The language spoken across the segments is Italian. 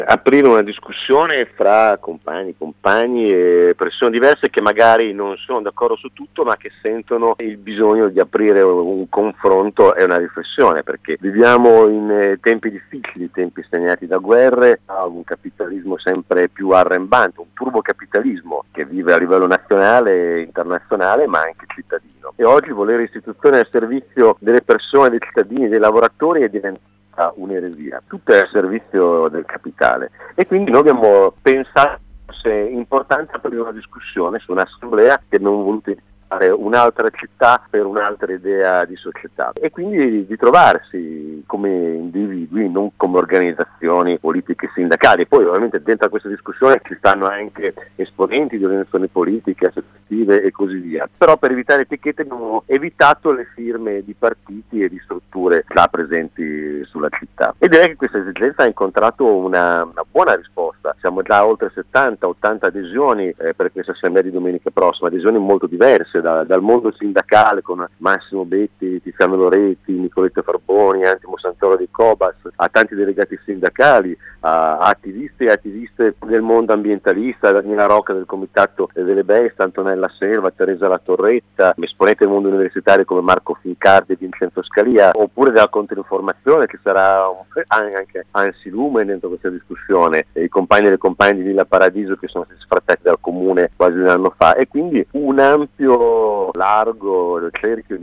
Aprire una discussione fra compagni e persone diverse che magari non sono d'accordo su tutto, ma che sentono il bisogno di aprire un confronto e una riflessione, perché viviamo in tempi difficili, tempi segnati da guerre, un capitalismo sempre più arrembante, un turbocapitalismo che vive a livello nazionale e internazionale, ma anche cittadino. E oggi volere istituzioni al servizio delle persone, dei cittadini, dei lavoratori è diventato un'eresia, tutto è al servizio del capitale, e quindi noi abbiamo pensato se è importante aprire una discussione su un'assemblea che abbiamo voluto fare un'altra città per un'altra idea di società, e quindi di trovarsi come individui, non come organizzazioni politiche sindacali. Poi ovviamente dentro a questa discussione ci stanno anche esponenti di organizzazioni politiche, associative e così via, però per evitare etichette abbiamo evitato le firme di partiti e di strutture già presenti sulla città, e direi che questa esigenza ha incontrato una buona risposta. Siamo già a oltre 70-80 adesioni per questa assemblea di domenica prossima, adesioni molto diverse dal mondo sindacale, con Massimo Betti, Tiziano Loretti, Nicoletta Farboni, Antimo Santoro di Cobas, a tanti delegati sindacali, a attivisti e attiviste del mondo ambientalista, Daniela Rocca del Comitato delle Bestie, Antonella Selva, Teresa La Torretta, esponenti del mondo universitario come Marco Fincardi e Vincenzo Scalia, oppure della Controinformazione, che sarà anche Ansi Lumen dentro questa discussione, i compagni e le compagne di Villa Paradiso che sono stati sfrattati dal comune quasi un anno fa, e quindi un ampio largo cerchio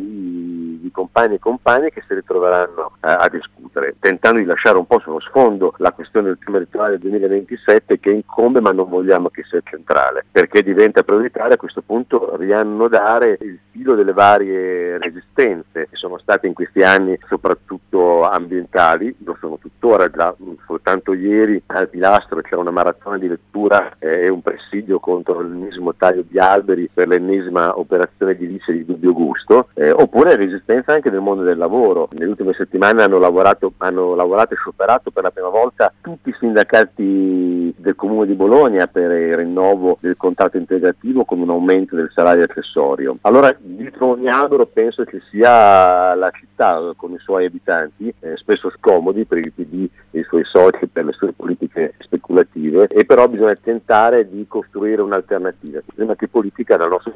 di compagni e compagne che si ritroveranno a discutere, tentando di lasciare un po' sullo sfondo la questione del tema elettorale del 2027, che incombe, ma non vogliamo che sia centrale, perché diventa prioritario a questo punto riannodare il filo delle varie resistenze che sono state in questi anni, soprattutto ambientali. Lo sono tuttora, già soltanto ieri al Pilastro c'era una maratona di lettura e un presidio contro l'ennesimo taglio di alberi per l'ennesima operazione edilizia di dubbio gusto, oppure resistenza anche nel mondo del lavoro. Nelle ultime settimane hanno lavorato e scioperato per la prima volta tutti i sindacati del Comune di Bologna per il rinnovo del contratto integrativo con un aumento del salario accessorio. Allora dietro ogni albero penso che sia la città con i suoi abitanti, spesso scomodi per il PD e i suoi soci, per le sue politiche speculative, e però bisogna tentare di costruire un'alternativa. Prima che politica, la nostra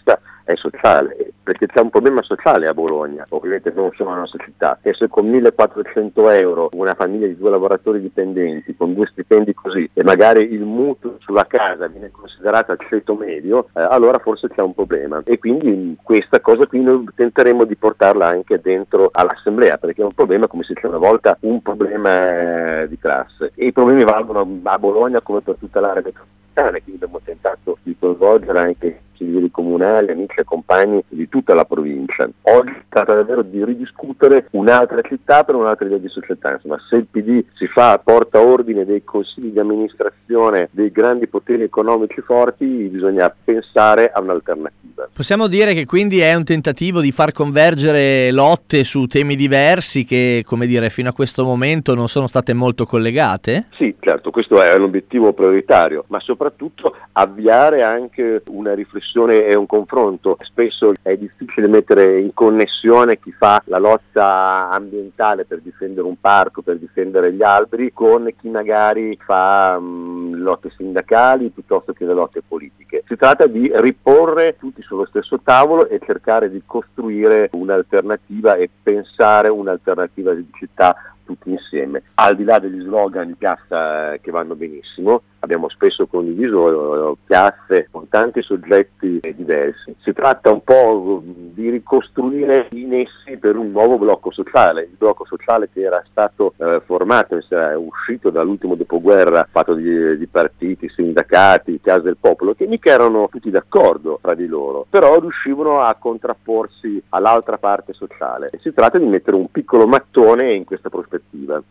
è sociale, perché c'è un problema sociale a Bologna, ovviamente non solo nella nostra città, e se con 1.400 euro una famiglia di 2 lavoratori dipendenti con 2 stipendi così, e magari il mutuo sulla casa viene considerata il ceto medio, allora forse c'è un problema, e quindi questa cosa qui noi tenteremo di portarla anche dentro all'assemblea, perché è un problema, come si diceva una volta, un problema di classe, e i problemi valgono a Bologna come per tutta l'area metropolitana, quindi abbiamo tentato di coinvolgere anche consiglieri comunali, amici e compagni di tutta la provincia. Oggi si tratta davvero di ridiscutere un'altra città per un'altra idea di società. Insomma, se il PD si fa porta ordine dei consigli di amministrazione dei grandi poteri economici forti, bisogna pensare a un'alternativa. Possiamo dire che quindi è un tentativo di far convergere lotte su temi diversi che, come dire, fino a questo momento non sono state molto collegate? Sì, certo, questo è l'obiettivo prioritario, ma soprattutto avviare anche una riflessione e un confronto. Spesso è difficile mettere in connessione chi fa la lotta ambientale per difendere un parco, per difendere gli alberi, con chi magari fa lotte sindacali piuttosto che le lotte politiche. Si tratta di riporre tutti sullo stesso tavolo e cercare di costruire un'alternativa e pensare un'alternativa di città tutti insieme, al di là degli slogan di piazza che vanno benissimo. Abbiamo spesso condiviso piazze con tanti soggetti diversi. Si tratta un po' di ricostruire in essi per un nuovo blocco sociale, il blocco sociale che era stato formato, era uscito dall'ultimo dopoguerra fatto di partiti, sindacati, case del popolo, che mica erano tutti d'accordo tra di loro, però riuscivano a contrapporsi all'altra parte sociale. E si tratta di mettere un piccolo mattone in questa prospettiva.